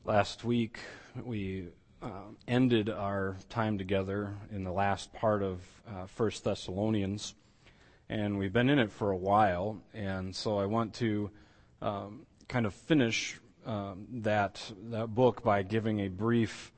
Last week, we ended our time together in the last part of 1 Thessalonians, and we've been in it for a while, and so I want to kind of finish that book by giving a brief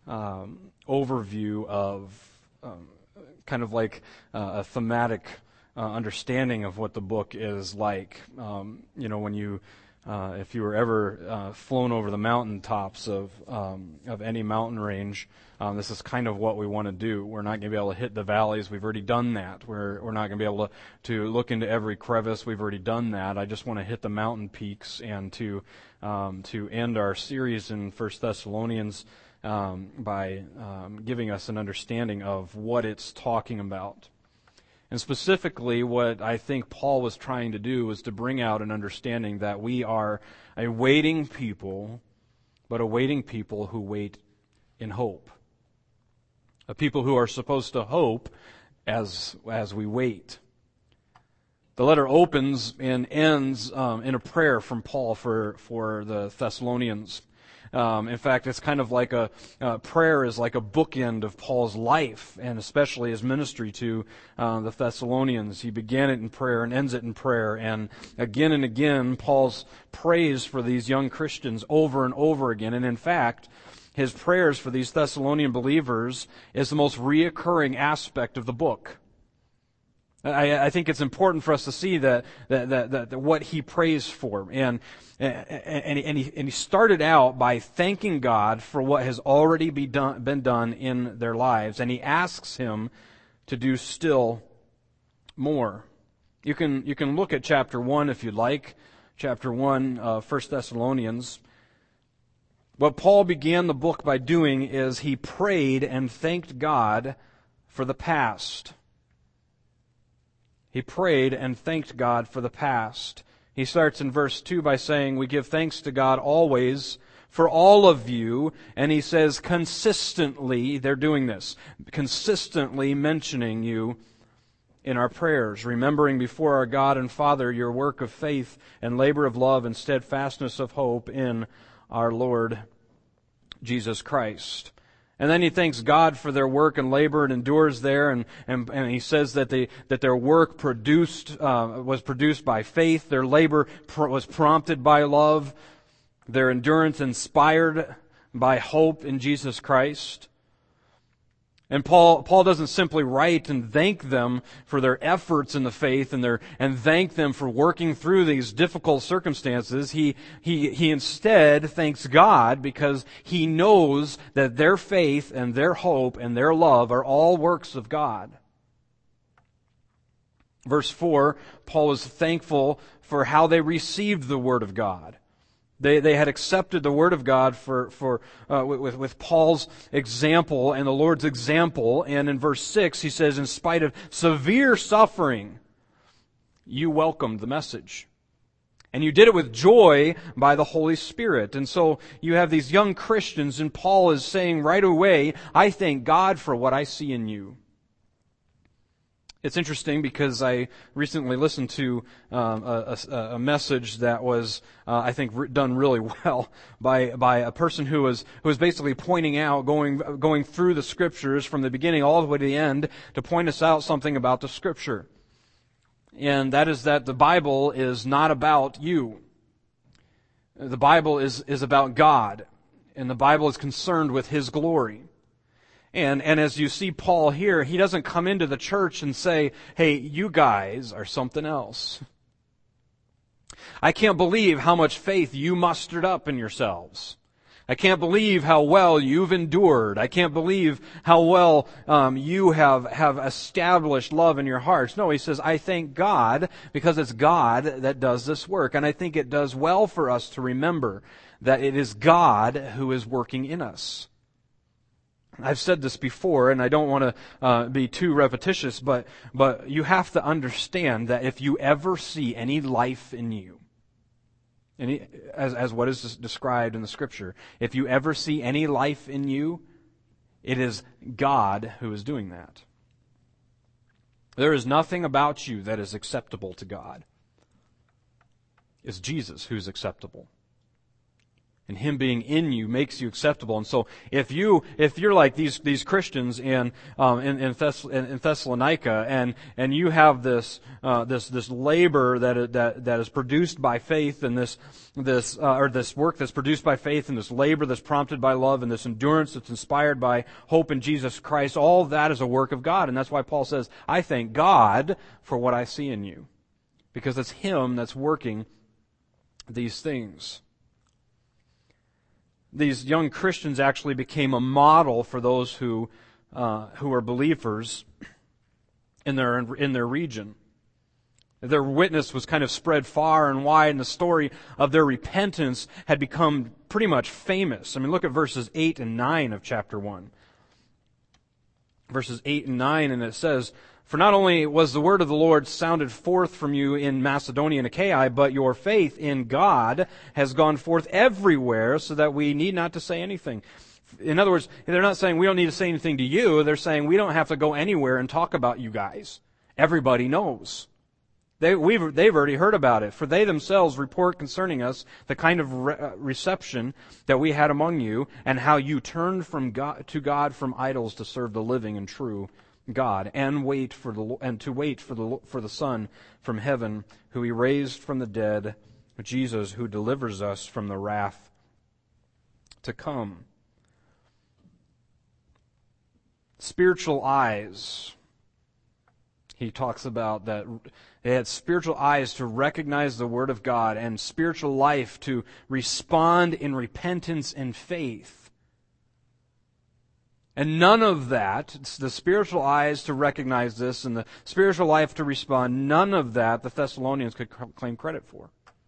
overview of kind of like a thematic understanding of what the book is like. When you if you were ever flown over the mountaintops of any mountain range, this is kind of what we want to do. We're not going to be able to hit the valleys. We've already done that. We're not going to be able to look into every crevice. We've already done that. I just want to hit the mountain peaks and to end our series in 1 Thessalonians by giving us an understanding of what it's talking about. And specifically, what I think Paul was trying to do was to bring out an understanding that we are a waiting people, but a waiting people who wait in hope. A people who are supposed to hope as we wait. The letter opens and ends in a prayer from Paul for the Thessalonians. In fact, it's kind of like prayer is like a bookend of Paul's life, and especially his ministry to the Thessalonians. He began it in prayer and ends it in prayer, and again, Paul's prays for these young Christians over and over again. And in fact, his prayers for these Thessalonian believers is the most reoccurring aspect of the book. I think it's important for us to see that what he prays for, and he started out by thanking God for what has already been done in their lives, and he asks him to do still more. You can look at chapter 1 if you'd like, chapter 1 of 1 Thessalonians. What Paul began the book by doing is he prayed and thanked God for the past. He prayed and thanked God for the past. He starts in verse 2 by saying, "We give thanks to God always for all of you." And he says, consistently, they're doing this, consistently mentioning you in our prayers, remembering before our God and Father your work of faith and labor of love and steadfastness of hope in our Lord Jesus Christ. And then he thanks God for their work and labor and endures there, and he says that their work was produced by faith, their labor was prompted by love, their endurance inspired by hope in Jesus Christ. And Paul doesn't simply write and thank them for their efforts in the faith and thank them for working through these difficult circumstances. He instead thanks God because he knows that their faith and their hope and their love are all works of God. Verse 4, Paul is thankful for how they received the Word of God. They had accepted the Word of God with Paul's example and the Lord's example. And in verse 6, he says, in spite of severe suffering, you welcomed the message. And you did it with joy by the Holy Spirit. And so you have these young Christians, and Paul is saying right away, I thank God for what I see in you. It's interesting because I recently listened to a message that was, I think, done really well by a person who was basically pointing out, going through the Scriptures from the beginning all the way to the end to point us out something about the Scripture. And that is that the Bible is not about you. The Bible is about God, and the Bible is concerned with His glory. And as you see Paul here, he doesn't come into the church and say, hey, you guys are something else. I can't believe how much faith you mustered up in yourselves. I can't believe how well you've endured. I can't believe how well you have established love in your hearts. No, he says, I thank God because it's God that does this work. And I think it does well for us to remember that it is God who is working in us. I've said this before, and I don't want to be too repetitious, but you have to understand that if you ever see any life in you, as what is described in the Scripture, if you ever see any life in you, it is God who is doing that. There is nothing about you that is acceptable to God. It's Jesus who's acceptable. And Him being in you makes you acceptable. And so if you're like these Christians in Thessalonica, and you have this labor that is produced by faith, and this work that's produced by faith, and this labor that's prompted by love, and this endurance that's inspired by hope in Jesus Christ, all that is a work of God. And that's why Paul says, I thank God for what I see in you. Because it's Him that's working these things. These young Christians actually became a model for those who are believers in their region. Their witness was kind of spread far and wide, and the story of their repentance had become pretty much famous. I mean, look at verses 8 and 9 of chapter 1. Verses 8 and 9, and it says, For not only was the word of the Lord sounded forth from you in Macedonia and Achaia, but your faith in God has gone forth everywhere, so that we need not to say anything. In other words, they're not saying we don't need to say anything to you. They're saying we don't have to go anywhere and talk about you guys. Everybody knows. They've already heard about it. For they themselves report concerning us the kind of reception that we had among you, and how you turned from God from idols to serve the living and true God, and to wait for the Son from heaven, who He raised from the dead, Jesus, who delivers us from the wrath to come. Spiritual eyes. He talks about that they had spiritual eyes to recognize the Word of God, and spiritual life to respond in repentance and faith. And none of that, the spiritual eyes to recognize this and the spiritual life to respond, none of that the Thessalonians could claim credit for.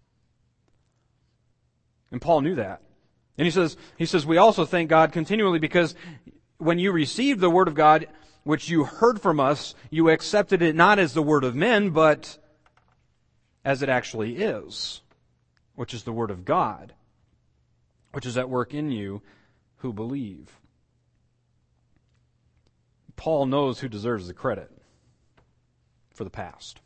And Paul knew that. And he says, we also thank God continually, because when you received the Word of God, which you heard from us, you accepted it not as the word of men, but as it actually is, which is the Word of God, which is at work in you who believe. Paul knows who deserves the credit for the past.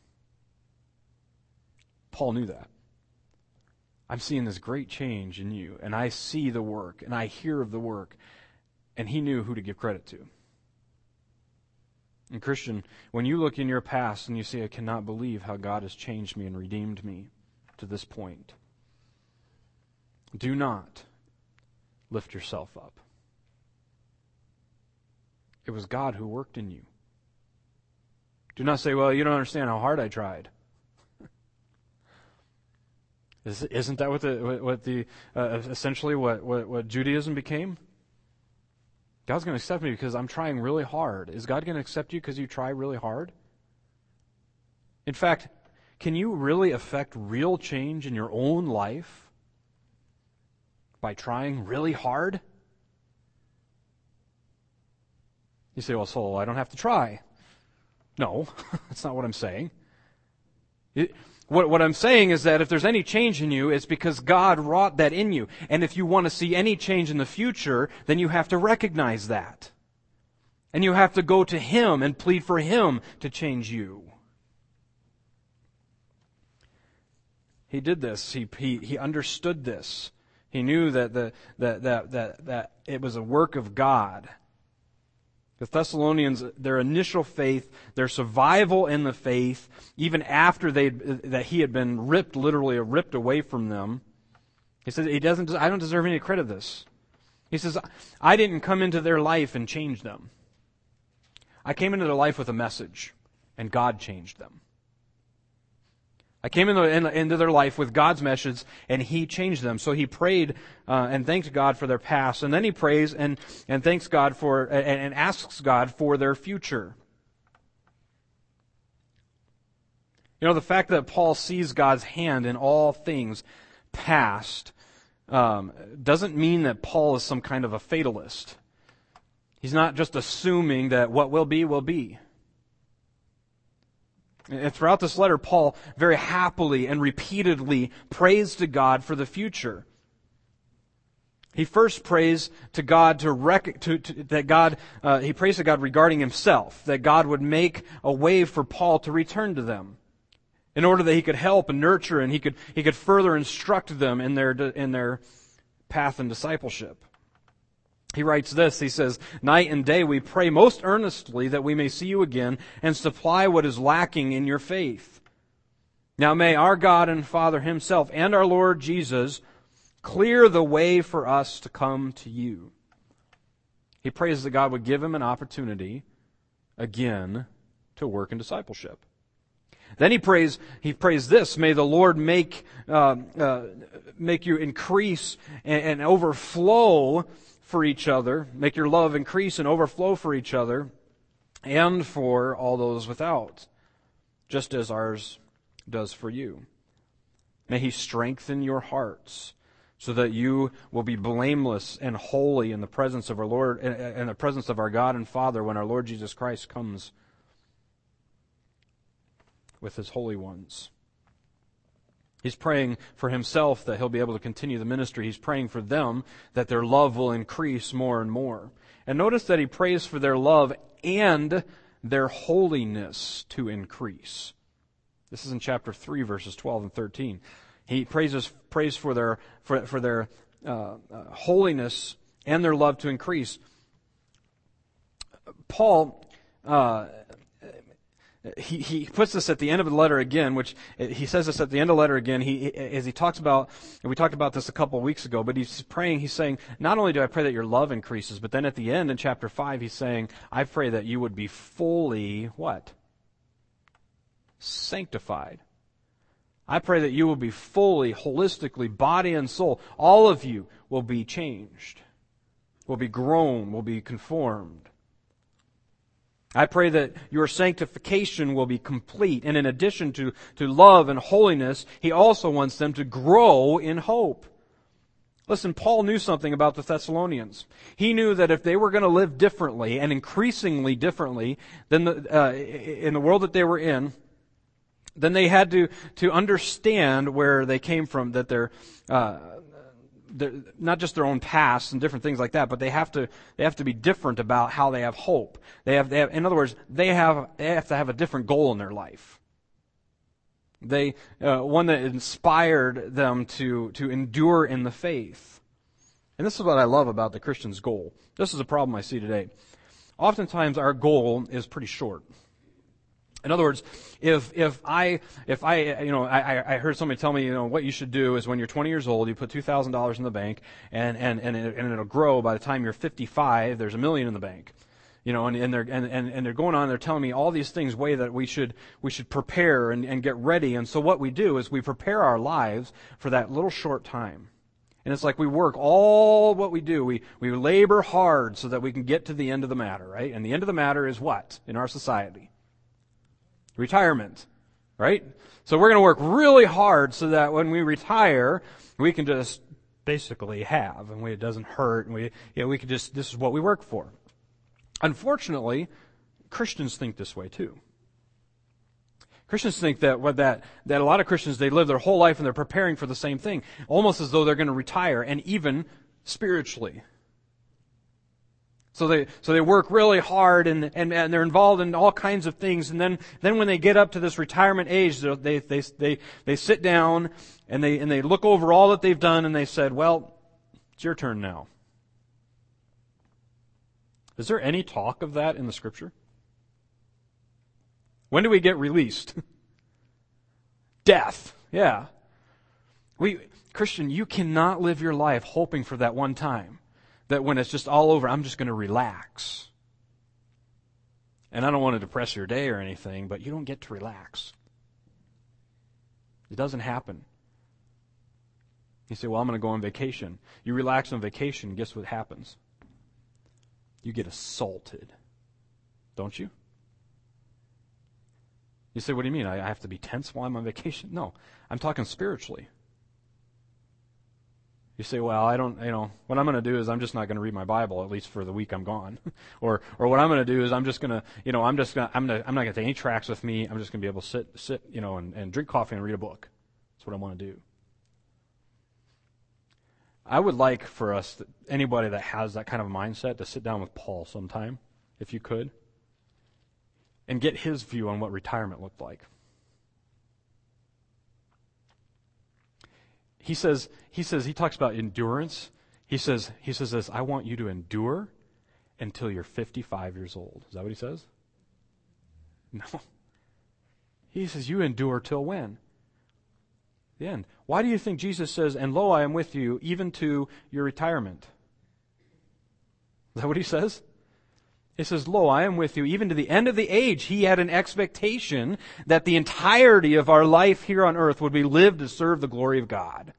Paul knew that. I'm seeing this great change in you, and I see the work, and I hear of the work, and he knew who to give credit to. And Christian, when you look in your past and you say, I cannot believe how God has changed me and redeemed me to this point, do not lift yourself up. It was God who worked in you. Do not say, well, you don't understand how hard I tried. Isn't that essentially what Judaism became? God's going to accept me because I'm trying really hard. Is God going to accept you because you try really hard? In fact, can you really affect real change in your own life by trying really hard? You say, well, so I don't have to try. No, that's not what I'm saying. What I'm saying is that if there's any change in you, it's because God wrought that in you. And if you want to see any change in the future, then you have to recognize that. And you have to go to Him and plead for Him to change you. He did this. He understood this. He knew that it was a work of God. The Thessalonians, their initial faith, their survival in the faith, even after that he had been literally ripped away from them. He says, I don't deserve any credit of this. He says, I didn't come into their life and change them. I came into their life with a message, and God changed them. I came into their life with God's message, and He changed them. So he prayed and thanked God for their past, and then he prays and thanks God for and asks God for their future. You know, the fact that Paul sees God's hand in all things past doesn't mean that Paul is some kind of a fatalist. He's not just assuming that what will be, will be. And throughout this letter, Paul very happily and repeatedly prays to God for the future. He first prays to God he prays to God regarding himself, that God would make a way for Paul to return to them, in order that he could help and nurture and he could further instruct them in their path in discipleship. He writes this, he says, "Night and day we pray most earnestly that we may see you again and supply what is lacking in your faith. Now may our God and Father Himself and our Lord Jesus clear the way for us to come to you." He prays that God would give him an opportunity again to work in discipleship. Then he prays this: "May the Lord make you increase and overflow for each other. Make your love increase and overflow for each other and for all those without, just as ours does for you. May He strengthen your hearts so that you will be blameless and holy in the presence of our Lord, in the presence of our God and Father, when our Lord Jesus Christ comes with His holy ones." He's praying for himself that he'll be able to continue the ministry. He's praying for them that their love will increase more and more. And notice that he prays for their love and their holiness to increase. This is in chapter 3, verses 12 and 13. He prays for their holiness and their love to increase. Paul He puts this at the end of the letter again, which he says this at the end of the letter again. As he talks about, and we talked about this a couple of weeks ago, but he's praying, he's saying, not only do I pray that your love increases, but then at the end in chapter 5, he's saying, I pray that you would be fully, what? Sanctified. I pray that you will be fully, holistically, body and soul. All of you will be changed, will be grown, will be conformed. I pray that your sanctification will be complete. And in addition to love and holiness, he also wants them to grow in hope. Listen, Paul knew something about the Thessalonians. He knew that if they were going to live differently and increasingly differently than in the world that they were in, then they had to understand where they came from, that they're not just their own past and different things like that, but they have to be different about how they have hope. They have in other words, they have to have a different goal in their life. One that inspired them to endure in the faith. And this is what I love about the Christian's goal. This is a problem I see today. Oftentimes our goal is pretty short. In other words, if I heard somebody tell me, what you should do is when you're 20 years old, you put $2,000 in the bank, and it'll grow by the time you're 55. There's $1 million in the bank, and they're going on. They're telling me all these things, way that we should prepare and get ready. And so what we do is we prepare our lives for that little short time. And it's like we work all what we do. We labor hard so that we can get to the end of the matter, right? And the end of the matter is what in our society? Retirement, right? So we're going to work really hard so that when we retire, we can just basically have, and it doesn't hurt, and we can just, this is what we work for. Unfortunately, Christians think this way too. Christians think that a lot of Christians, they live their whole life and they're preparing for the same thing, almost as though they're going to retire, and even spiritually. So they work really hard and they're involved in all kinds of things, and then when they get up to this retirement age, they sit down and they look over all that they've done, and they said, well, it's your turn now. Is there any talk of that in the Scripture? When do we get released? Death. Yeah. Christian, you cannot live your life hoping for that one time. That when it's just all over, I'm just going to relax. And I don't want to depress your day or anything, but you don't get to relax. It doesn't happen. You say, well, I'm going to go on vacation. You relax on vacation, guess what happens? You get assaulted. Don't you? You say, what do you mean? I have to be tense while I'm on vacation? No, I'm talking spiritually. You say, well, I don't, what I'm going to do is I'm just not going to read my Bible, at least for the week I'm gone. or what I'm going to do is I'm not going to take any tracts with me. I'm just going to be able to sit, and drink coffee and read a book. That's what I want to do. I would like for us, anybody that has that kind of mindset, to sit down with Paul sometime, if you could, and get his view on what retirement looked like. He talks about endurance. He says this, I want you to endure until you're 55 years old. Is that what he says? No. He says, you endure till when? The end. Why do you think Jesus says, and lo, I am with you even to your retirement? Is that what he says? He says, lo, I am with you even to the end of the age. He had an expectation that the entirety of our life here on earth would be lived to serve the glory of God.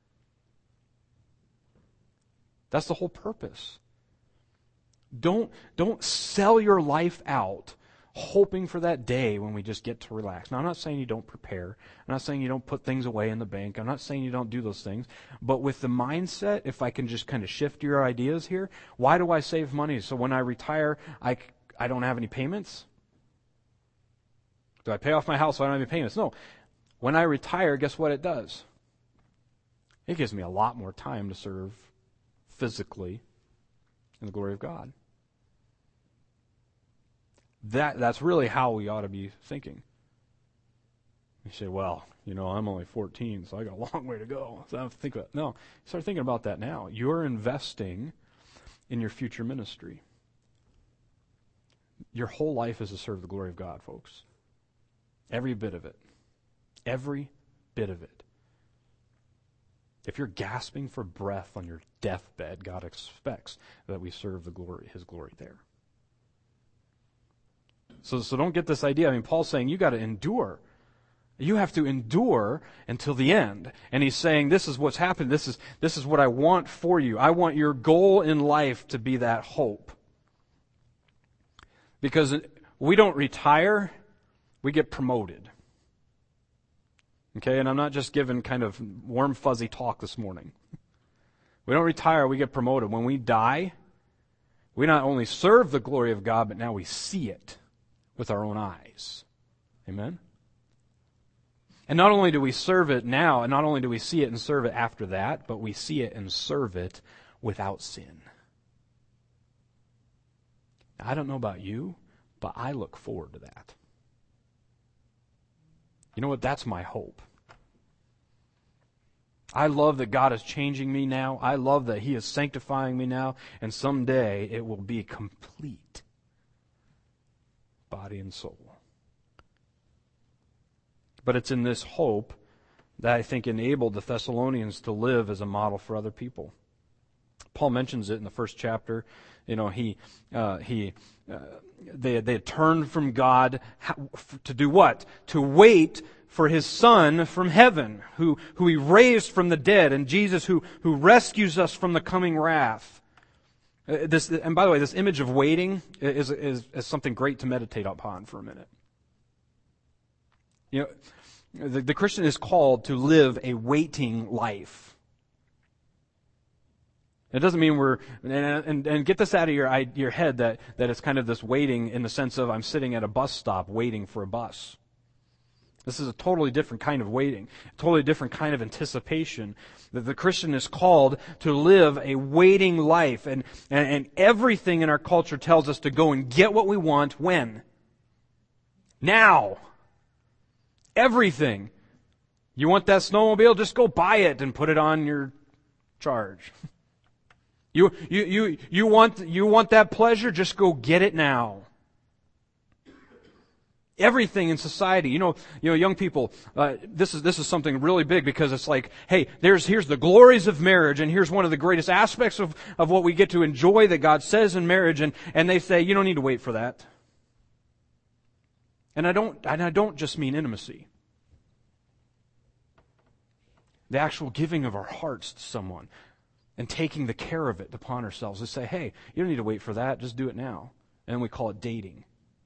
That's the whole purpose. Don't sell your life out hoping for that day when we just get to relax. Now, I'm not saying you don't prepare. I'm not saying you don't put things away in the bank. I'm not saying you don't do those things. But with the mindset, if I can just kind of shift your ideas here, why do I save money? So when I retire, I don't have any payments? Do I pay off my house so I don't have any payments? No. When I retire, guess what it does? It gives me a lot more time to serve physically in the glory of God. That's really how we ought to be thinking. You say, well, I'm only 14, so I got a long way to go. So I have to think about it. No, start thinking about that now. You're investing in your future ministry. Your whole life is to serve the glory of God, folks. Every bit of it. Every bit of it. If you're gasping for breath on your deathbed, God expects that we serve His glory there. So don't get this idea. I mean, Paul's saying you got to endure. You have to endure until the end. And he's saying this is what's happened. This is what I want for you. I want your goal in life to be that hope. Because we don't retire, we get promoted. Okay, and I'm not just giving kind of warm, fuzzy talk this morning. We don't retire, we get promoted. When we die, we not only serve the glory of God, but now we see it with our own eyes. Amen? And not only do we serve it now, and not only do we see it and serve it after that, but we see it and serve it without sin. Now, I don't know about you, but I look forward to that. You know what? That's my hope. I love that God is changing me now. I love that He is sanctifying me now. And someday it will be complete. Body and soul. But it's in this hope that I think enabled the Thessalonians to live as a model for other people. Paul mentions it in the first chapter. They had turned from God to do what? To wait for His Son from heaven, who He raised from the dead, and Jesus who rescues us from the coming wrath. And by the way, this image of waiting is something great to meditate upon for a minute. The Christian is called to live a waiting life. It doesn't mean and get this out of your head that it's kind of this waiting in the sense of I'm sitting at a bus stop waiting for a bus. This is a totally different kind of waiting, a totally different kind of anticipation. That the Christian is called to live a waiting life, and everything in our culture tells us to go and get what we want when? Now. Everything. You want that snowmobile? Just go buy it and put it on your charge. You want that pleasure? Just go get it now. Everything in society, young people, this is something really big because it's like, hey, here's the glories of marriage, and here's one of the greatest aspects of what we get to enjoy that God says in marriage, and they say, you don't need to wait for that. And I don't just mean intimacy. The actual giving of our hearts to someone and taking the care of it upon ourselves. They say, hey, you don't need to wait for that, just do it now. And we call it dating.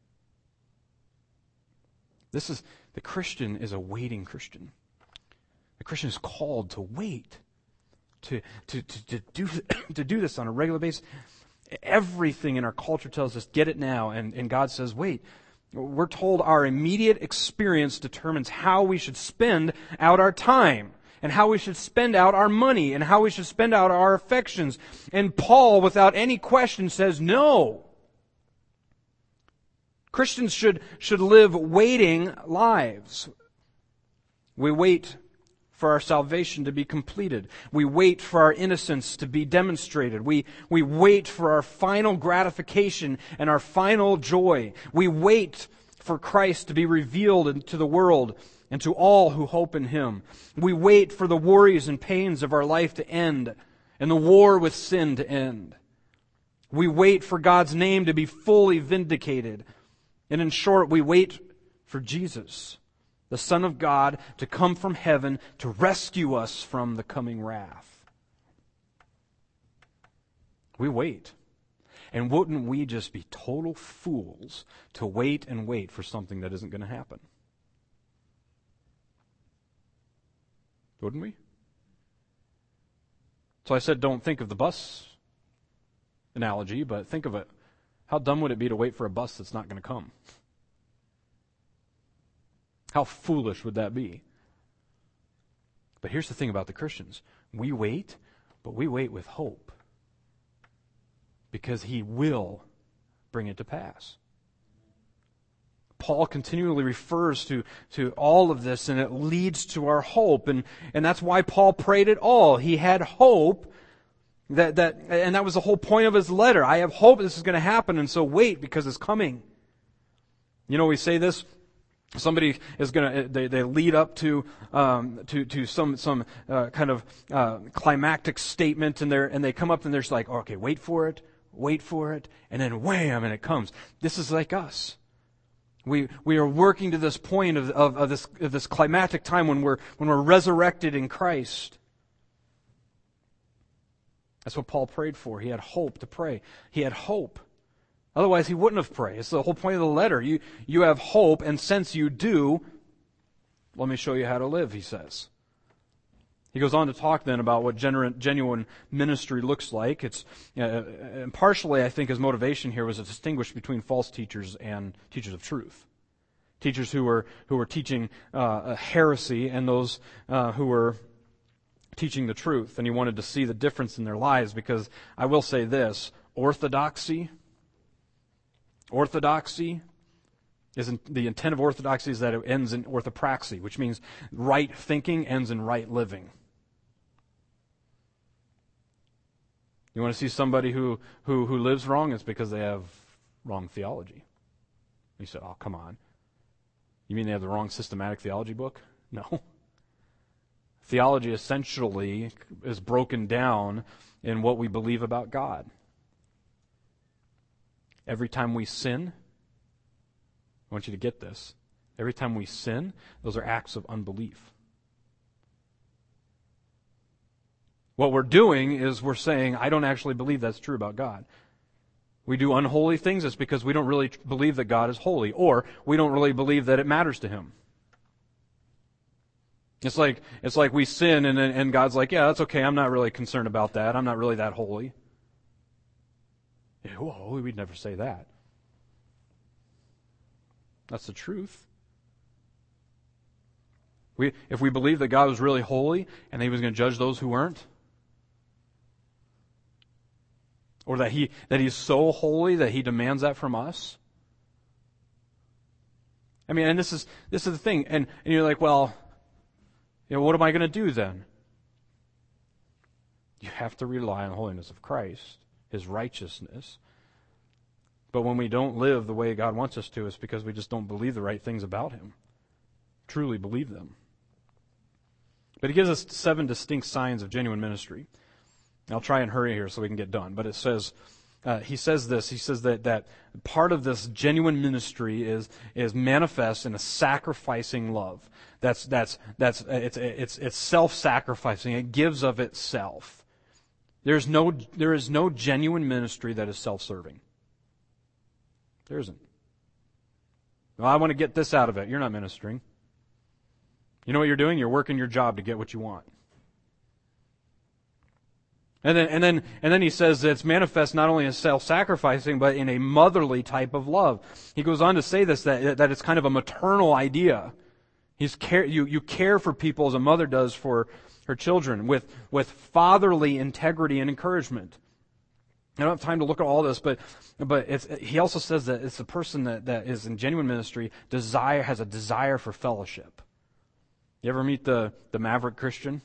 The Christian is a waiting Christian. The Christian is called to wait, to do this on a regular basis. Everything in our culture tells us, get it now, and God says, wait. We're told our immediate experience determines how we should spend out our time, and how we should spend out our money, and how we should spend out our affections. And Paul, without any question, says no. Christians should live waiting lives. We wait for our salvation to be completed. We wait for our innocence to be demonstrated. We wait for our final gratification and our final joy. We wait for Christ to be revealed to the world and to all who hope in Him. We wait for the worries and pains of our life to end and the war with sin to end. We wait for God's name to be fully vindicated. And in short, we wait for Jesus, the Son of God, to come from heaven to rescue us from the coming wrath. We wait. And wouldn't we just be total fools to wait and wait for something that isn't going to happen? Wouldn't we? So I said don't think of the bus analogy, but think of it. How dumb would it be to wait for a bus that's not going to come? How foolish would that be? But here's the thing about the Christians. We wait, but we wait with hope. Because He will bring it to pass. Paul continually refers to all of this, and it leads to our hope. And that's why Paul prayed it all. He had hope, and that was the whole point of his letter. I have hope this is going to happen, and so wait, because it's coming. You know, we say this. Somebody is going to, they lead up to some kind of climactic statement, and they come up and they're just like, okay, wait for it, and then wham, and it comes. This is like us. We are working to this point of this climactic time when we're resurrected in Christ. That's what Paul prayed for. He had hope to pray. He had hope. Otherwise, he wouldn't have prayed. It's the whole point of the letter. You have hope, and since you do, let me show you how to live, he says. He goes on to talk then about what genuine ministry looks like. It's and partially, I think, his motivation here was to distinguish between false teachers and teachers of truth. Teachers who were teaching a heresy and those who were teaching the truth. And he wanted to see the difference in their lives, because I will say this, orthodoxy the intent of orthodoxy is that it ends in orthopraxy, which means right thinking ends in right living. You want to see somebody who lives wrong? It's because they have wrong theology. You say, oh, come on. You mean they have the wrong systematic theology book? No. Theology essentially is broken down in what we believe about God. Every time we sin, I want you to get this. Every time we sin, those are acts of unbelief. What we're doing is we're saying, I don't actually believe that's true about God. We do unholy things, it's because we don't really believe that God is holy, or we don't really believe that it matters to Him. It's like we sin and God's like, yeah, that's okay, I'm not really concerned about that. I'm not really that holy. Whoa, we'd never say that. That's the truth. If we believed that God was really holy and He was going to judge those who weren't, or that He's so holy that He demands that from us. I mean, and this is the thing, and you're like, well, what am I going to do then? You have to rely on the holiness of Christ, His righteousness. But when we don't live the way God wants us to, it's because we just don't believe the right things about Him. Truly believe them. But He gives us 7 distinct signs of genuine ministry. I'll try and hurry here so we can get done. But it says, he says that part of this genuine ministry is manifest in a sacrificing love. It's self-sacrificing. It gives of itself. There is no genuine ministry that is self-serving. There isn't. Well, I want to get this out of it. You're not ministering. You know what you're doing? You're working your job to get what you want. And then he says that it's manifest not only as self-sacrificing, but in a motherly type of love. He goes on to say this, that it's kind of a maternal idea. You care for people as a mother does for her children, with fatherly integrity and encouragement. I don't have time to look at all this, but he also says that it's a person that is in genuine ministry has a desire for fellowship. You ever meet the maverick Christian?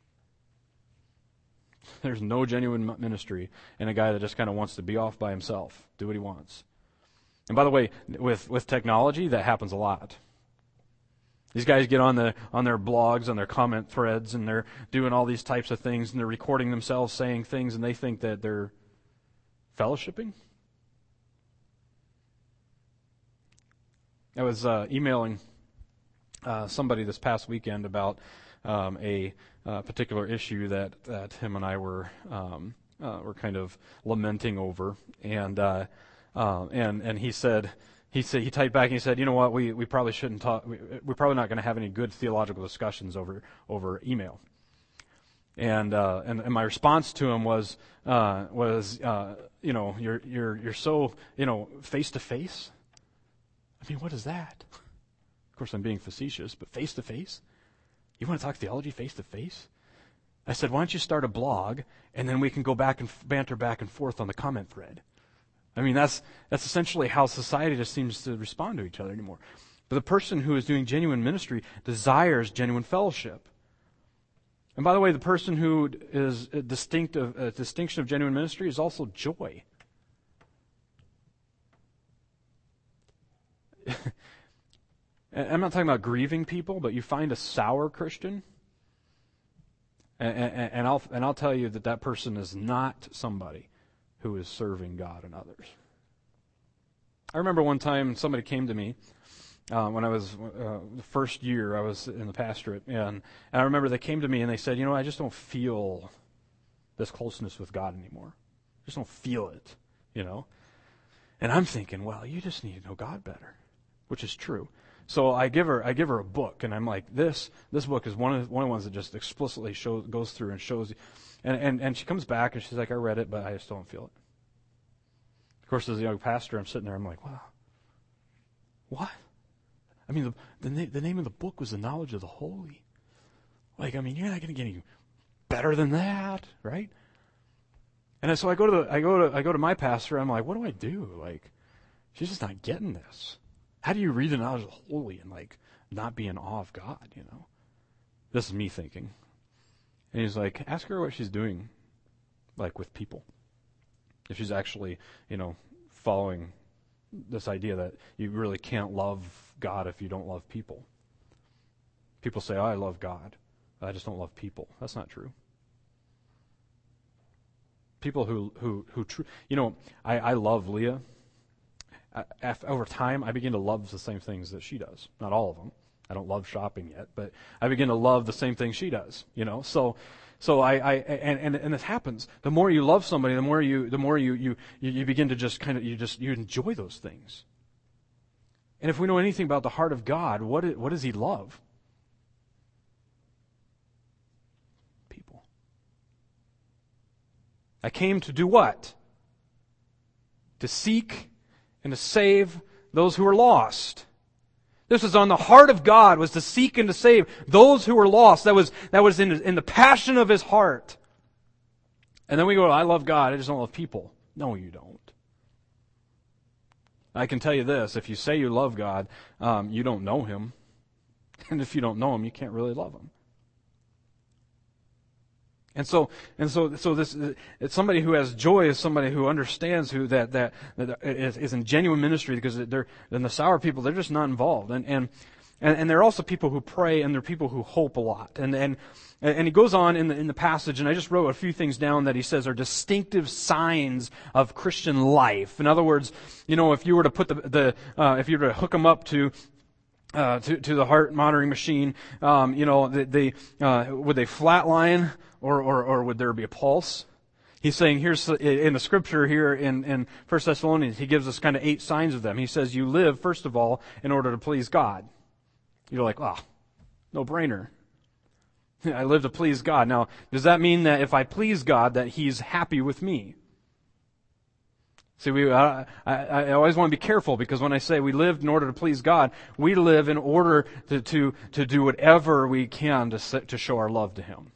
There's no genuine ministry in a guy that just kind of wants to be off by himself, do what he wants. And by the way, with technology, that happens a lot. These guys get on their blogs, on their comment threads, and they're doing all these types of things, and they're recording themselves saying things, and they think that they're fellowshipping. I was emailing somebody this past weekend about a particular issue that him and I were kind of lamenting over, and he said. He typed back and he said, "You know what? We probably shouldn't talk. We're probably not going to have any good theological discussions over email." And my response to him was you're so face to face. I mean, what is that? Of course, I'm being facetious, but face to face. You want to talk theology face to face? I said, why don't you start a blog and then we can go back and banter back and forth on the comment thread. I mean, that's essentially how society just seems to respond to each other anymore. But the person who is doing genuine ministry desires genuine fellowship. And by the way, the person who is a distinction of genuine ministry is also joy. I'm not talking about grieving people, but you find a sour Christian, and I'll tell you that person is not somebody who is serving God and others. I remember one time somebody came to me when I was the first year I was in the pastorate, and I remember they came to me and they said, I just don't feel this closeness with God anymore. I just don't feel it, And I'm thinking, well, you just need to know God better, which is true. So I give her a book, and I'm like, this book is one of the ones that just explicitly goes through and shows you. And she comes back and she's like, I read it, but I just don't feel it. Of course, as a young pastor, I'm sitting there, I'm like, wow, what? I mean, the name of the book was The Knowledge of the Holy. Like, I mean, you're not going to get any better than that, right? And so I go to my pastor. I'm like, what do I do? Like, she's just not getting this. How do you read the knowledge of the holy and not be in awe of God? This is me thinking. And he's like, ask her what she's doing, with people. If she's actually, following this idea that you really can't love God if you don't love people. People say, I love God. I just don't love people. That's not true. People who I love Leah. Over time, I begin to love the same things that she does. Not all of them. I don't love shopping yet, but I begin to love the same things she does. So and this happens. The more you love somebody, the more you begin to just you enjoy those things. And if we know anything about the heart of God, what does He love? People. I came to do what? To seek and to save those who are lost. This was on the heart of God, was to seek and to save those who were lost. That was in the passion of His heart. And then we go, I love God, I just don't love people. No, you don't. I can tell you this, if you say you love God, you don't know Him. And if you don't know Him, you can't really love Him. And so this it's somebody who has joy is somebody who understands who that is in genuine ministry, because then the sour people, they're just not involved. And there are also people who pray, and there are people who hope a lot. And he goes on in the passage, and I just wrote a few things down that he says are distinctive signs of Christian life. In other words, if you were to put if you were to hook them up to the heart monitoring machine, would they flatline or would there be a pulse? He's saying here's in the scripture here in 1 Thessalonians, he gives us kind of 8 signs of them. He says you live, first of all, in order to please God. You're like, no brainer. I live to please God. Now, does that mean that if I please God, that He's happy with me? See, I always want to be careful, because when I say we live in order to please God, we live in order to do whatever we can to show our love to Him.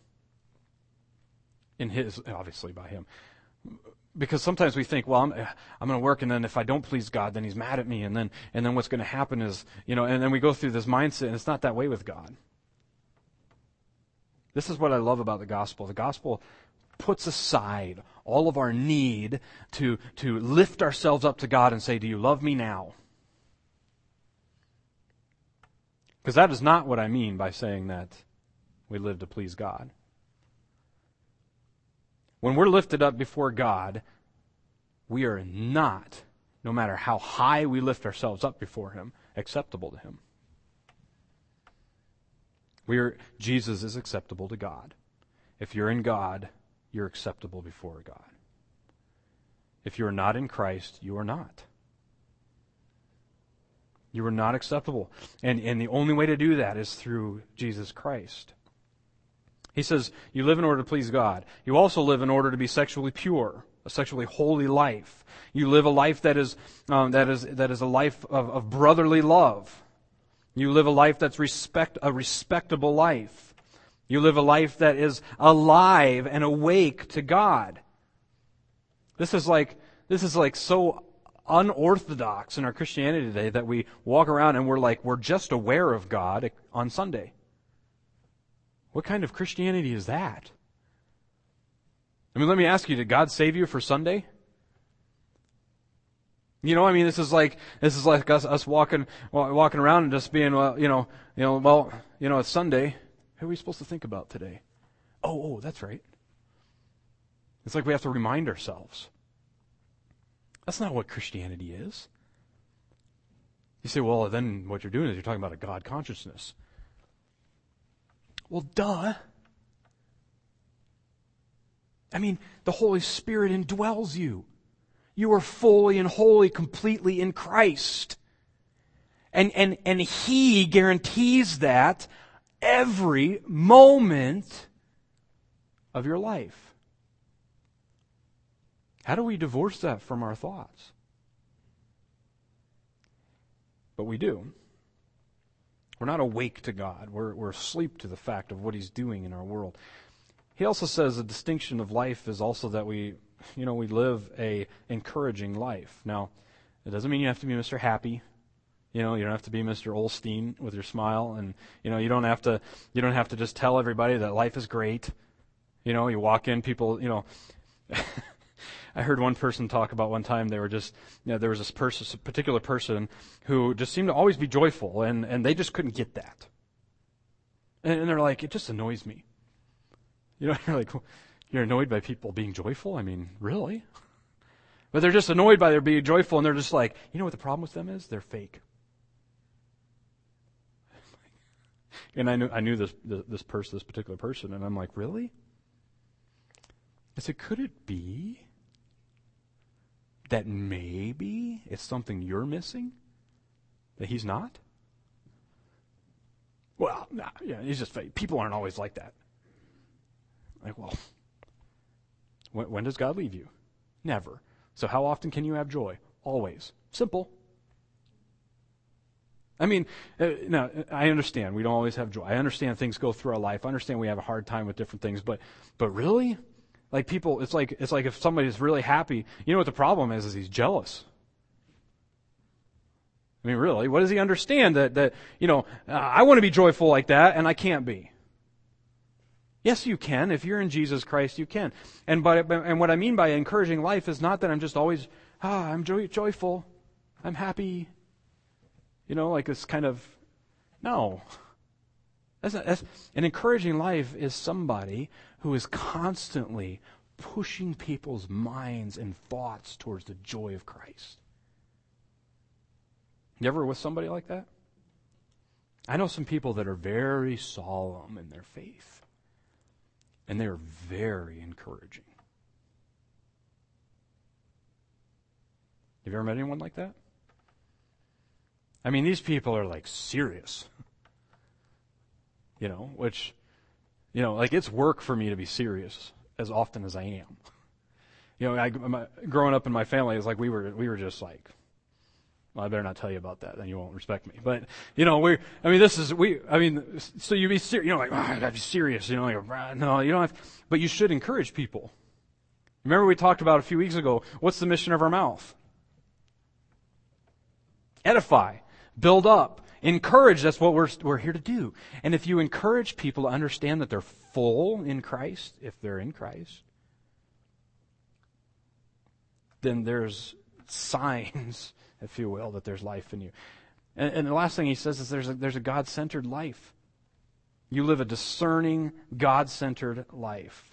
Obviously by Him. Because sometimes we think, well, I'm going to work, and then if I don't please God, then He's mad at me, and then what's going to happen is, and then we go through this mindset, and it's not that way with God. This is what I love about the gospel. The gospel puts aside all of our need to lift ourselves up to God and say, do you love me now? Because that is not what I mean by saying that we live to please God. When we're lifted up before God, we are not, no matter how high we lift ourselves up before Him, acceptable to Him. Jesus is acceptable to God. If you're in God, you're acceptable before God. If you are not in Christ, you are not. You are not acceptable. And the only way to do that is through Jesus Christ. He says, you live in order to please God. You also live in order to be sexually pure, a sexually holy life. You live a life that is a life of brotherly love. You live a life that's a respectable life. You live a life that is alive and awake to God. This is like so unorthodox in our Christianity today that we walk around and we're just aware of God on Sunday. What kind of Christianity is that? I mean, let me ask you, did God save you for Sunday? You know, I mean, this is like us walking around and just being, it's Sunday. Who are we supposed to think about today? Oh, that's right. It's like we have to remind ourselves. That's not what Christianity is. You say, well, then what you're doing is you're talking about a God consciousness. Well, duh. I mean, the Holy Spirit indwells you. You are fully and wholly, completely in Christ. And He guarantees that every moment of your life. How do we divorce that from our thoughts? But we do. We're not awake to God. We're asleep to the fact of what He's doing in our world. He also says the distinction of life is also that we live a encouraging life. Now, it doesn't mean you have to be Mr. Happy. You don't have to be Mr. Olstein with your smile, and you don't have to just tell everybody that life is great. You walk in, people, I heard one person talk about one time they were just, there was this particular person who just seemed to always be joyful, and they just couldn't get that. And they're like, it just annoys me. You're like, you're annoyed by people being joyful? I mean, really? But they're just annoyed by their being joyful, and they're just like, you know what the problem with them is? They're fake. And I knew this particular person, and I'm like, really? I said, could it be that maybe it's something you're missing that he's not? Well, nah, he's just fake. People aren't always like that. Like, well, when does God leave you? Never. So how often can you have joy? Always. Simple. I mean, now, I understand we don't always have joy. I understand things go through our life. I understand we have a hard time with different things, but really? Like people, it's like if somebody's really happy, you know what the problem is he's jealous. I mean, really, what does he understand that I want to be joyful like that and I can't be? Yes, you can. If you're in Jesus Christ, you can. And what I mean by encouraging life is not that I'm just always, I'm joyful, I'm happy. Like this kind of, no. An encouraging life is somebody who is constantly pushing people's minds and thoughts towards the joy of Christ. You ever with somebody like that? I know some people that are very solemn in their faith, and they're very encouraging. Have you ever met anyone like that? I mean, these people are like serious. Which, like it's work for me to be serious as often as I am. Growing up in my family, it's like we were just like, well, I better not tell you about that, then you won't respect me. But, so you be serious, like, I gotta be serious, no, you don't have, but you should encourage people. Remember we talked about a few weeks ago, what's the mission of our mouth? Edify, build up, encourage. That's what we're here to do. And if you encourage people to understand that they're full in Christ, if they're in Christ, then there's signs, if you will, that there's life in you. And the last thing he says is there's a God-centered life. You live a discerning, God-centered life.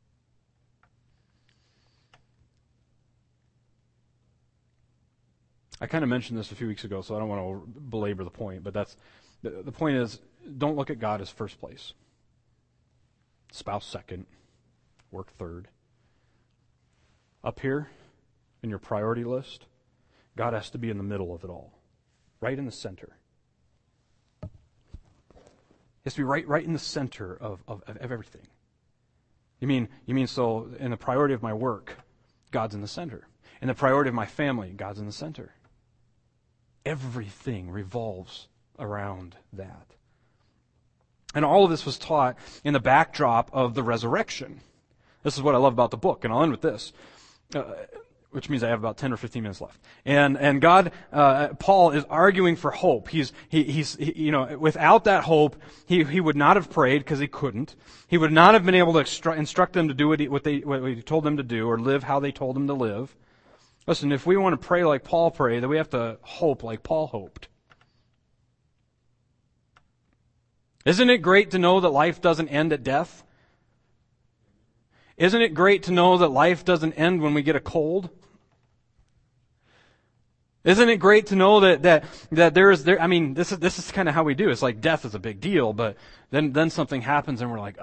I kind of mentioned this a few weeks ago, so I don't want to belabor the point, but that's the point is, don't look at God as first place. Spouse second, work third. Up here in your priority list, God has to be in the middle of it all, right in the center. He has to be right in the center of everything. You mean so in the priority of my work, God's in the center. In the priority of my family, God's in the center. Everything revolves around that. And all of this was taught in the backdrop of the resurrection. This is what I love about the book, and I'll end with this, which means I have about 10 or 15 minutes left. And God, Paul is arguing for hope. He's without that hope, he would not have prayed because he couldn't. He would not have been able to instruct them to do what he told them to do or live how they told him to live. Listen, if we want to pray like Paul prayed, then we have to hope like Paul hoped. Isn't it great to know that life doesn't end at death? Isn't it great to know that life doesn't end when we get a cold? Isn't it great to know that this is kind of how we do. It's like death is a big deal, but then something happens and we're like,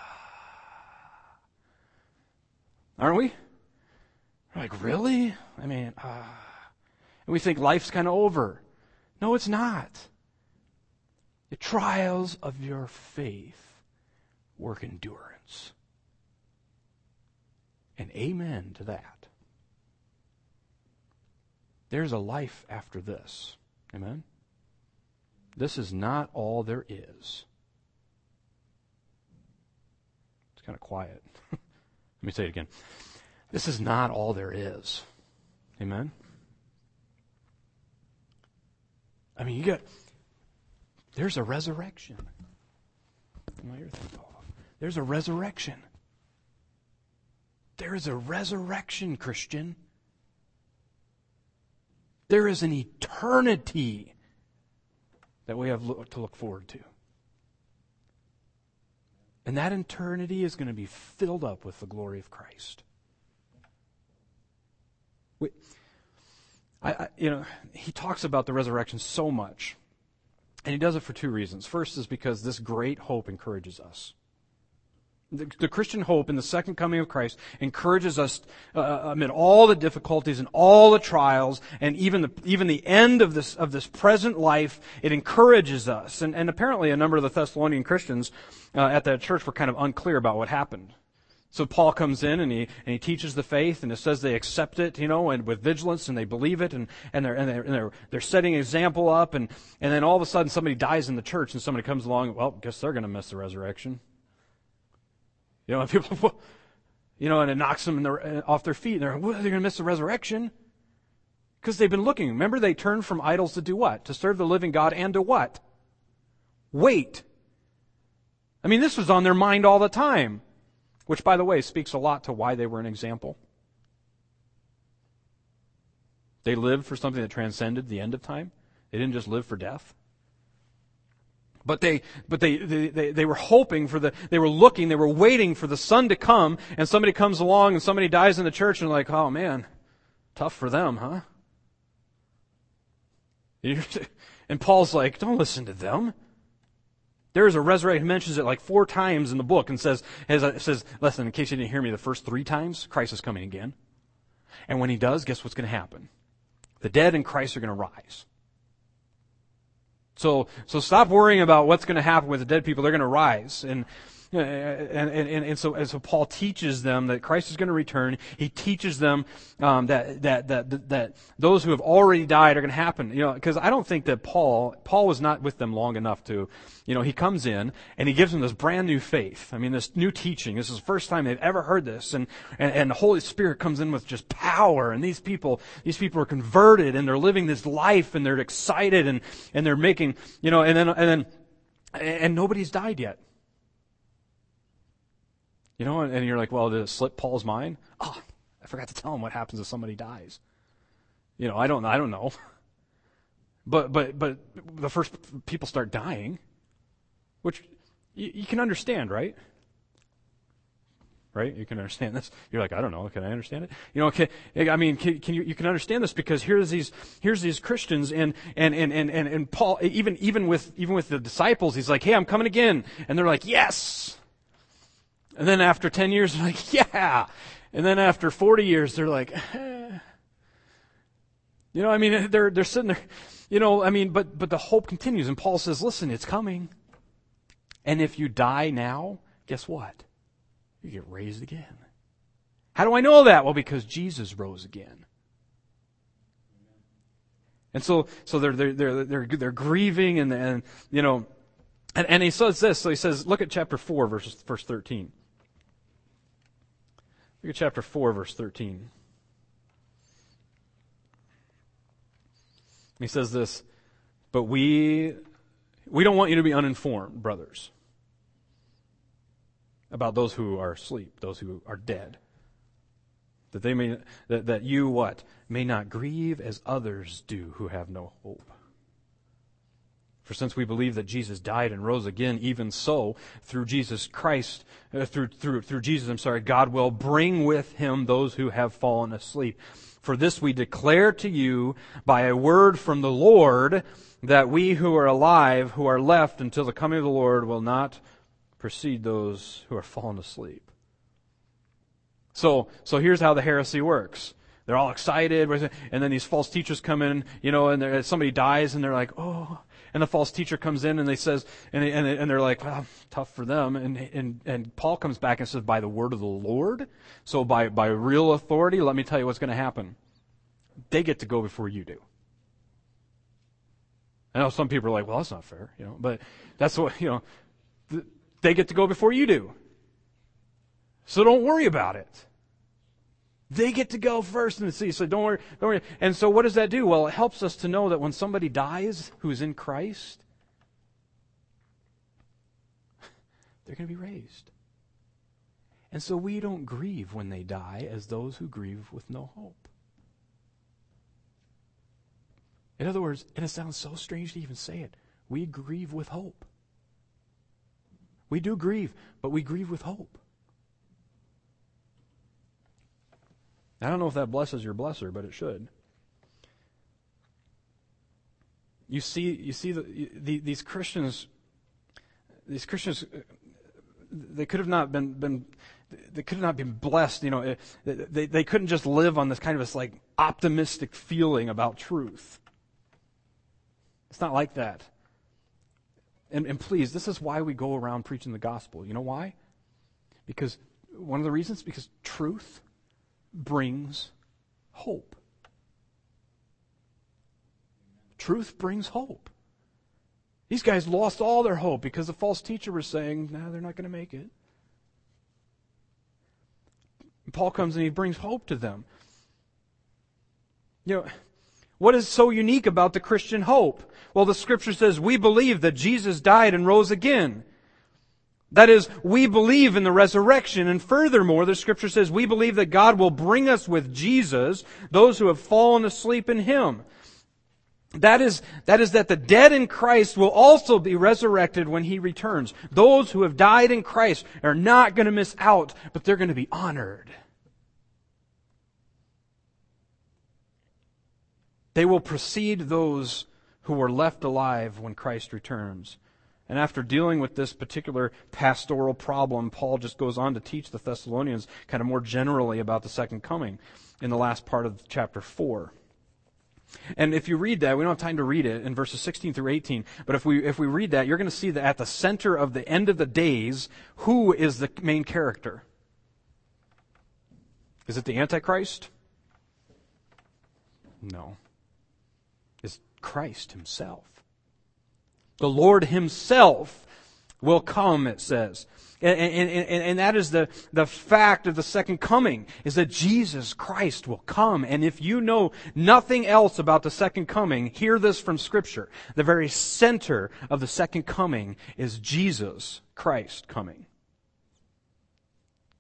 aren't we? We're like, really? And we think life's kind of over. No, it's not. The trials of your faith work endurance. And amen to that. There's a life after this. Amen? This is not all there is. It's kind of quiet. Let me say it again. This is not all there is. Amen? There's a resurrection. There's a resurrection. There is a resurrection, Christian. There is an eternity that we have to look forward to. And that eternity is going to be filled up with the glory of Christ. He talks about the resurrection so much, and he does it for two reasons. First is because this great hope encourages us. The Christian hope in the second coming of Christ encourages us amid all the difficulties and all the trials and even the end of this present life. It encourages us, and apparently a number of the Thessalonian Christians at that church were kind of unclear about what happened. So Paul comes in and he teaches the faith, and it says they accept it, and with vigilance, and they believe it, and they're setting an example up, and then all of a sudden somebody dies in the church, and somebody comes along. Well, guess they're going to miss the resurrection. And people, and it knocks them off their feet, and they're going to miss the resurrection because they've been looking. Remember, they turned from idols to do what? To serve the living God and to what? Wait. This was on their mind all the time. Which, by the way, speaks a lot to why they were an example. They lived for something that transcended the end of time. They didn't just live for death. But they were hoping they were looking, they were waiting for the Son to come, and somebody comes along and somebody dies in the church, and they're like, oh man, tough for them, huh? And Paul's like, don't listen to them. There is a resurrection. He mentions it like 4 times in the book and says, listen, in case you didn't hear me the first 3 times, Christ is coming again. And when he does, guess what's going to happen? The dead in Christ are going to rise. So stop worrying about what's going to happen with the dead people. They're going to rise. And so Paul teaches them that Christ is going to return. He teaches them that those who have already died are going to happen. Because I don't think that Paul was not with them long enough to, he comes in and he gives them this brand new faith. This new teaching. This is the first time they've ever heard this, and the Holy Spirit comes in with just power. And these people are converted, and they're living this life, and they're excited, and they're making, and nobody's died yet. You know, and you're like, well, did it slip Paul's mind? Oh, I forgot to tell him what happens if somebody dies. You know, I don't know. But the first people start dying, which you can understand, right? Right? You can understand this. You're like, I don't know. Can I understand it? You know, okay. I mean, can you can understand this because here's these Christians and Paul even with the disciples, he's like, hey, I'm coming again, and they're like, yes. And then after 10 years, they're like, yeah. And then after 40 years, they're like, eh. You know, I mean, they're sitting there. You know, I mean, but the hope continues, and Paul says, listen, it's coming. And if you die now, guess what? You get raised again. How do I know that? Well, because Jesus rose again. And so they're grieving and you know, and he says this. So he says, look at chapter 4, verse 13. Look at chapter 4, verse 13. He says this, but we don't want you to be uninformed, brothers, about those who are asleep, those who are dead. That you what? May not grieve as others do who have no hope. For since we believe that Jesus died and rose again, even so, through Jesus Christ, through Jesus, God will bring with him those who have fallen asleep. For this we declare to you by a word from the Lord, that we who are alive, who are left until the coming of the Lord, will not precede those who are fallen asleep. So here's how the heresy works. They're all excited, and then these false teachers come in, you know, and somebody dies, and they're like, oh. And the false teacher comes in, and they says, and they're like, well, tough for them. And Paul comes back and says, by the word of the Lord, so by real authority, let me tell you what's going to happen. They get to go before you do. I know some people are like, well, that's not fair, you know, but that's what, you know, they get to go before you do. So don't worry about it. They get to go first and see. So don't worry. And so what does that do? Well, it helps us to know that when somebody dies who's in Christ, they're going to be raised. And so we don't grieve when they die as those who grieve with no hope. In other words, and it sounds so strange to even say it, we grieve with hope. We do grieve, but we grieve with hope. I don't know if that blesses your blesser, but it should. You see, these Christians, they could have not been blessed. You know, they couldn't just live on this kind of this like optimistic feeling about truth. It's not like that. And please, this is why we go around preaching the gospel. You know why? Because one of the reasons, because truth brings hope. Truth brings hope. These guys lost all their hope because the false teacher was saying, no, they're not going to make it. And Paul comes and he brings hope to them. You know, what is so unique about the Christian hope? Well, the Scripture says we believe that Jesus died and rose again. That is, we believe in the resurrection, and furthermore, the Scripture says we believe that God will bring us with Jesus, those who have fallen asleep in Him. That is that the dead in Christ will also be resurrected when He returns. Those who have died in Christ are not going to miss out, but they're going to be honored. They will precede those who were left alive when Christ returns. And after dealing with this particular pastoral problem, Paul just goes on to teach the Thessalonians kind of more generally about the second coming in the last part of chapter 4. And if you read that, we don't have time to read it in verses 16 through 18, but if we read that, you're going to see that at the center of the end of the days, who is the main character? Is it the Antichrist? No. It's Christ Himself. The Lord Himself will come, it says. And that is the fact of the second coming, is that Jesus Christ will come. And if you know nothing else about the second coming, hear this from Scripture. The very center of the second coming is Jesus Christ coming.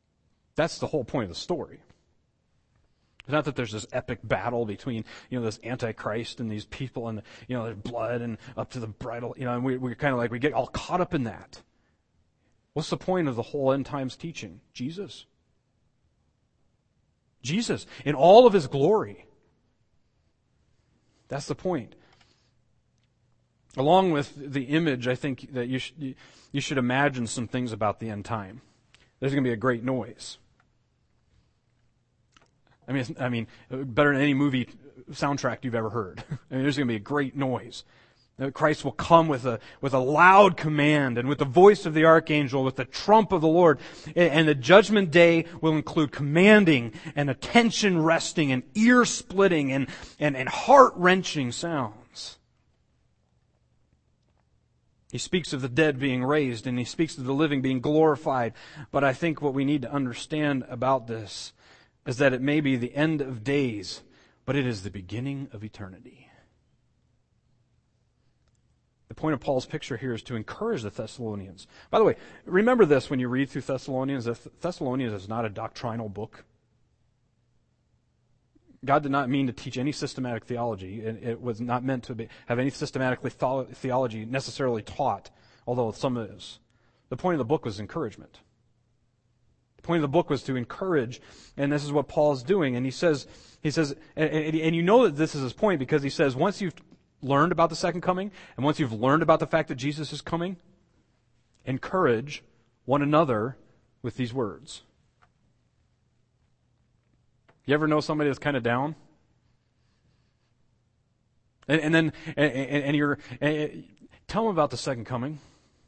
That's the whole point of the story. It's not that there's this epic battle between, this Antichrist and these people and, there's blood and up to the bridle, and we're kind of like, we get all caught up in that. What's the point of the whole end times teaching? Jesus. Jesus, in all of His glory. That's the point. Along with the image, I think that you should imagine some things about the end time. There's going to be a great noise. I mean, better than any movie soundtrack you've ever heard. There's going to be a great noise. Christ will come with a loud command and with the voice of the archangel, with the trump of the Lord. And the judgment day will include commanding and attention resting and ear splitting and heart wrenching sounds. He speaks of the dead being raised and He speaks of the living being glorified. But I think what we need to understand about this is that it may be the end of days, but it is the beginning of eternity. The point of Paul's picture here is to encourage the Thessalonians. By the way, remember this when you read through Thessalonians, that Thessalonians is not a doctrinal book. God did not mean to teach any systematic theology. It was not meant to have any systematic theology necessarily taught, although some is. The point of the book was encouragement. The point of the book was to encourage, and this is what Paul is doing. And he says, and you know that this is his point because he says, once you've learned about the second coming, and once you've learned about the fact that Jesus is coming, encourage one another with these words. You ever know somebody that's kind of down? And you're tell them about the second coming.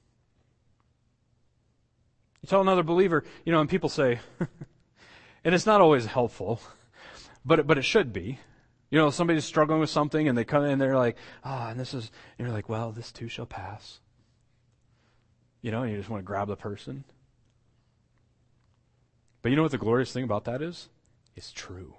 You tell another believer, and people say, and it's not always helpful, but it should be. Somebody's struggling with something and they come in and they're like, and this is, and you're like, well, this too shall pass. And you just want to grab the person. But you know what the glorious thing about that is? It's true.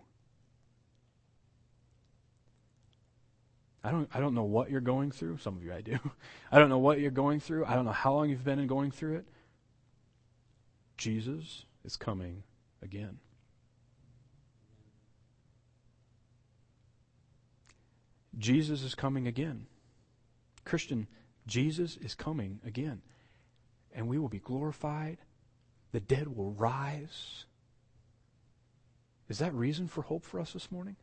I don't know what you're going through. Some of you I do. I don't know what you're going through. I don't know how long you've been going through it. Jesus is coming again. Jesus is coming again. Christian, Jesus is coming again. And we will be glorified. The dead will rise. Is that reason for hope for us this morning?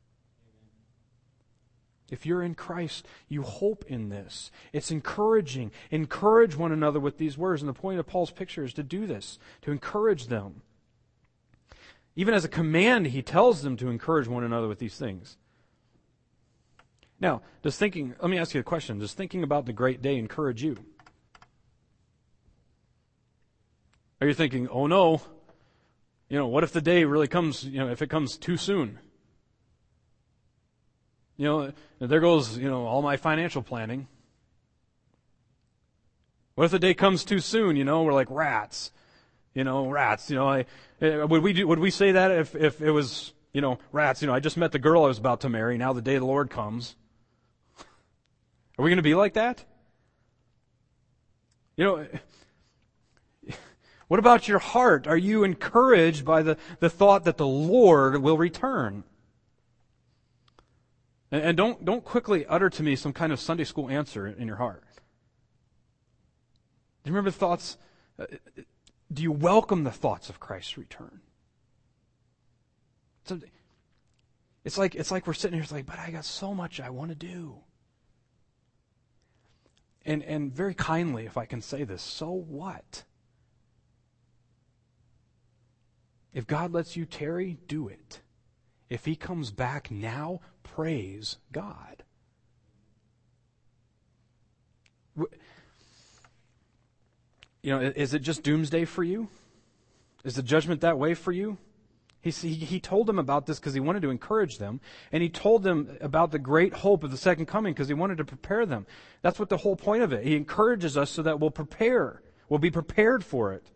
If you're in Christ, you hope in this. It's encouraging. Encourage one another with these words. And the point of Paul's picture is to do this, to encourage them. Even as a command, he tells them to encourage one another with these things. Now, let me ask you a question. Does thinking about the great day encourage you? Are you thinking, oh no, what if the day really comes, if it comes too soon? There goes, all my financial planning. What if the day comes too soon? We're like rats. Rats. Would we say that if it was, rats? I just met the girl I was about to marry. Now the day of the Lord comes. Are we going to be like that? What about your heart? Are you encouraged by the thought that the Lord will return? And don't quickly utter to me some kind of Sunday school answer in your heart. Do you remember the thoughts? Do you welcome the thoughts of Christ's return? It's like we're sitting here. It's like, but I got so much I want to do. And very kindly, if I can say this, so what? If God lets you tarry, do it. If He comes back now, praise God. Is it just doomsday for you? Is the judgment that way for you? He told them about this because He wanted to encourage them, and He told them about the great hope of the second coming because He wanted to prepare them. That's what the whole point of it. He encourages us so that we'll prepare. We'll be prepared for it.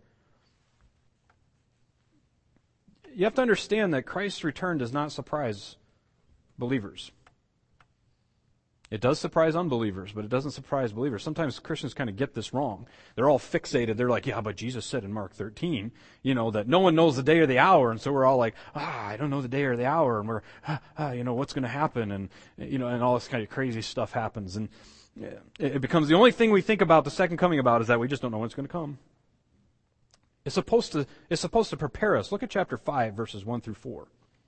You have to understand that Christ's return does not surprise believers. It does surprise unbelievers, but it doesn't surprise believers. Sometimes Christians kind of get this wrong. They're all fixated. They're like, yeah, but Jesus said in Mark 13, that no one knows the day or the hour. And so we're all like, I don't know the day or the hour. And we're, what's going to happen? And, and all this kind of crazy stuff happens. And it becomes the only thing we think about the second coming about is that we just don't know when it's going to come. It's supposed to prepare us. Look at chapter 5, verses 1 through 4.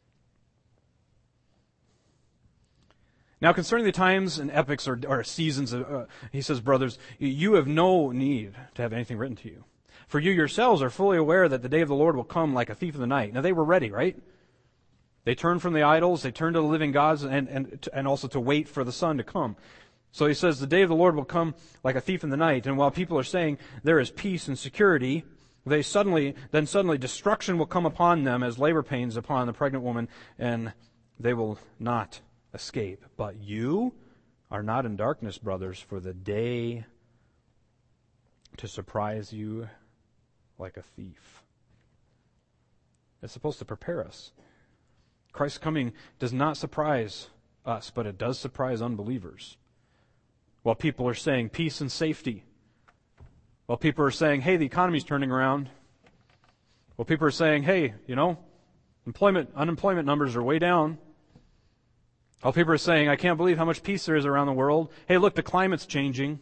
Now, concerning the times and epochs or seasons, he says, brothers, you have no need to have anything written to you. For you yourselves are fully aware that the day of the Lord will come like a thief in the night. Now, they were ready, right? They turned from the idols, they turned to the living gods, and also to wait for the Son to come. So he says, the day of the Lord will come like a thief in the night. And while people are saying there is peace and security, suddenly destruction will come upon them as labor pains upon the pregnant woman, and they will not escape. But you are not in darkness, brothers, for the day to surprise you like a thief. It's supposed to prepare us. Christ's coming does not surprise us, but it does surprise unbelievers. While people are saying peace and safety, while people are saying, hey, the economy's turning around, while people are saying, hey, unemployment numbers are way down, while people are saying, I can't believe how much peace there is around the world. Hey, look, the climate's changing.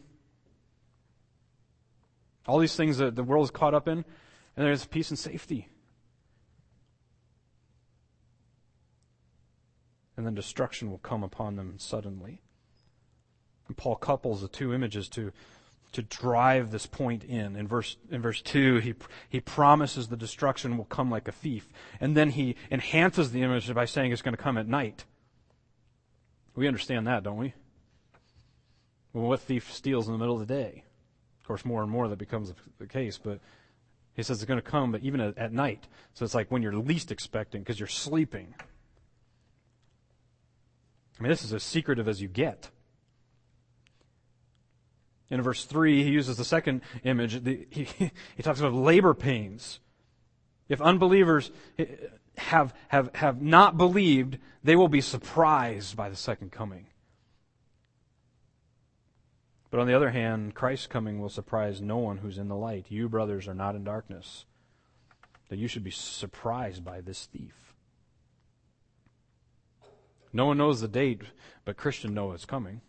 All these things that the world is caught up in, and there's peace and safety. And then destruction will come upon them suddenly. And Paul couples the two images to drive this point in. In verse 2, he promises the destruction will come like a thief. And then he enhances the image by saying it's going to come at night. We understand that, don't we? Well, what thief steals in the middle of the day? Of course, more and more that becomes the case, but he says it's going to come, but even at night. So it's like when you're least expecting, because you're sleeping. I mean, this is as secretive as you get. In verse 3, he uses the second image. He talks about labor pains. If unbelievers have not believed, they will be surprised by the second coming. But on the other hand, Christ's coming will surprise no one who's in the light. You, brothers, are not in darkness, that you should be surprised by this thief. No one knows the date, but Christians know it's coming.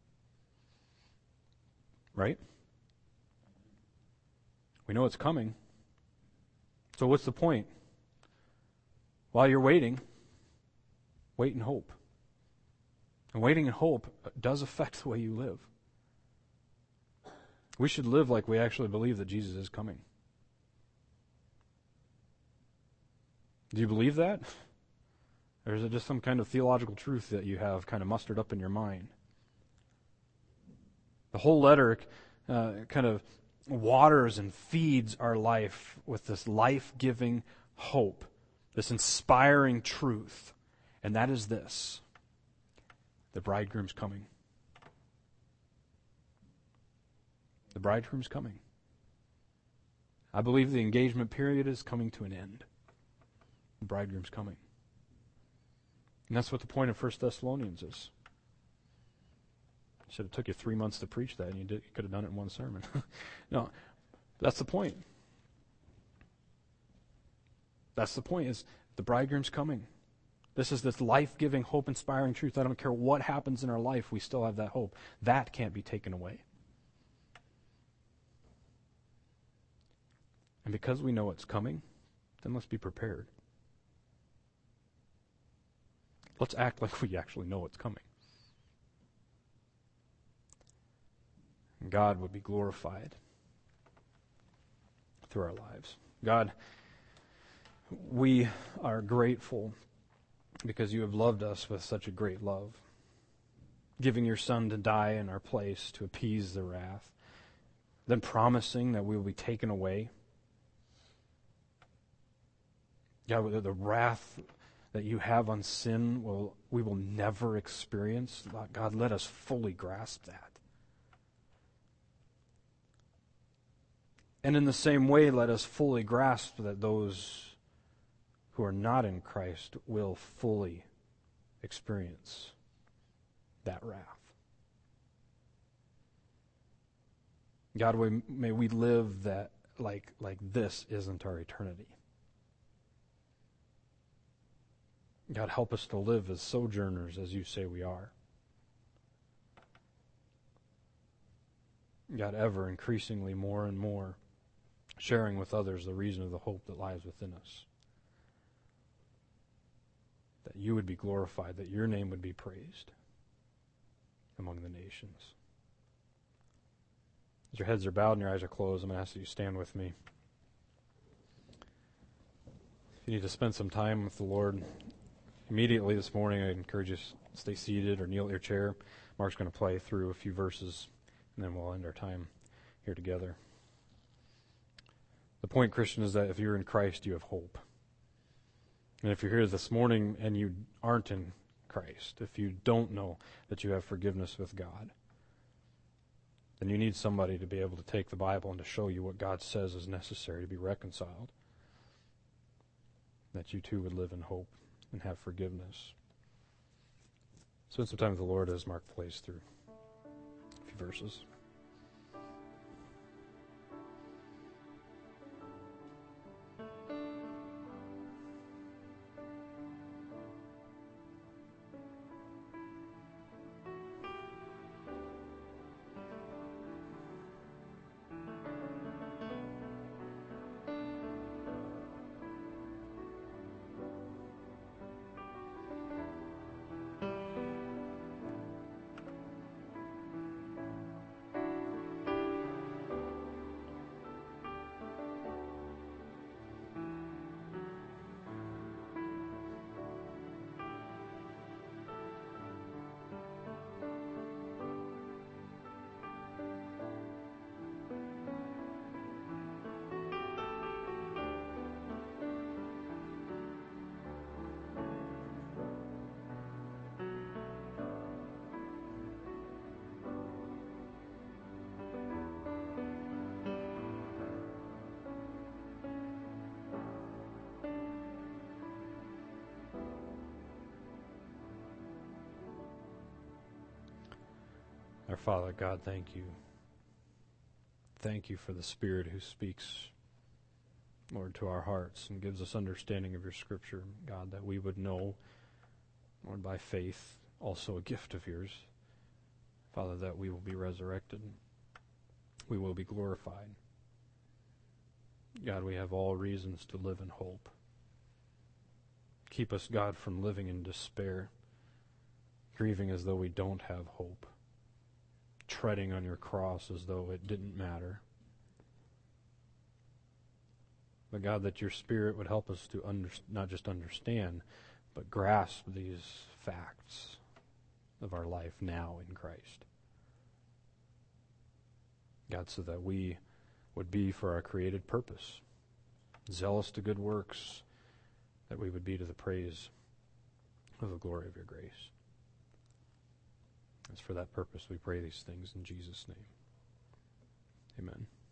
Right? We know it's coming. So what's the point? While you're waiting, wait in hope. And waiting in hope does affect the way you live. We should live like we actually believe that Jesus is coming. Do you believe that? Or is it just some kind of theological truth that you have kind of mustered up in your mind? The whole letter kind of waters and feeds our life with this life-giving hope, this inspiring truth. And that is this: the bridegroom's coming. The bridegroom's coming. I believe the engagement period is coming to an end. The bridegroom's coming. And that's what the point of 1 Thessalonians is. Should have took you 3 months to preach that, and you could have done it in one sermon. No, that's the point. That's the point, is the bridegroom's coming. This is this life-giving, hope-inspiring truth. I don't care what happens in our life, we still have that hope. That can't be taken away. And because we know it's coming, then let's be prepared. Let's act like we actually know it's coming. And God would be glorified through our lives. God, we are grateful because you have loved us with such a great love, giving your Son to die in our place to appease the wrath, then promising that we will be taken away. God, the wrath that you have on sin, we will never experience. God, let us fully grasp that. And in the same way, let us fully grasp that those who are not in Christ will fully experience that wrath. God, may we live that like this isn't our eternity. God, help us to live as sojourners as you say we are. God, ever increasingly more and more sharing with others the reason of the hope that lies within us. That you would be glorified, that your name would be praised among the nations. As your heads are bowed and your eyes are closed, I'm going to ask that you stand with me. If you need to spend some time with the Lord immediately this morning, I encourage you to stay seated or kneel at your chair. Mark's going to play through a few verses, and then we'll end our time here together. The point, Christian, is that if you're in Christ, you have hope. And if you're here this morning and you aren't in Christ, if you don't know that you have forgiveness with God, then you need somebody to be able to take the Bible and to show you what God says is necessary to be reconciled. That you too would live in hope and have forgiveness. Spend some time with the Lord as Mark plays through a few verses. Our Father, God, thank you. Thank you for the Spirit who speaks, Lord, to our hearts and gives us understanding of your Scripture, God, that we would know, Lord, by faith, also a gift of yours, Father, that we will be resurrected. We will be glorified. God, we have all reasons to live in hope. Keep us, God, from living in despair, grieving as though we don't have hope, treading on your cross as though it didn't matter. But God, that your Spirit would help us to not just understand, but grasp these facts of our life now in Christ. God, so that we would be for our created purpose, zealous to good works, that we would be to the praise of the glory of your grace. It's for that purpose we pray these things in Jesus' name. Amen.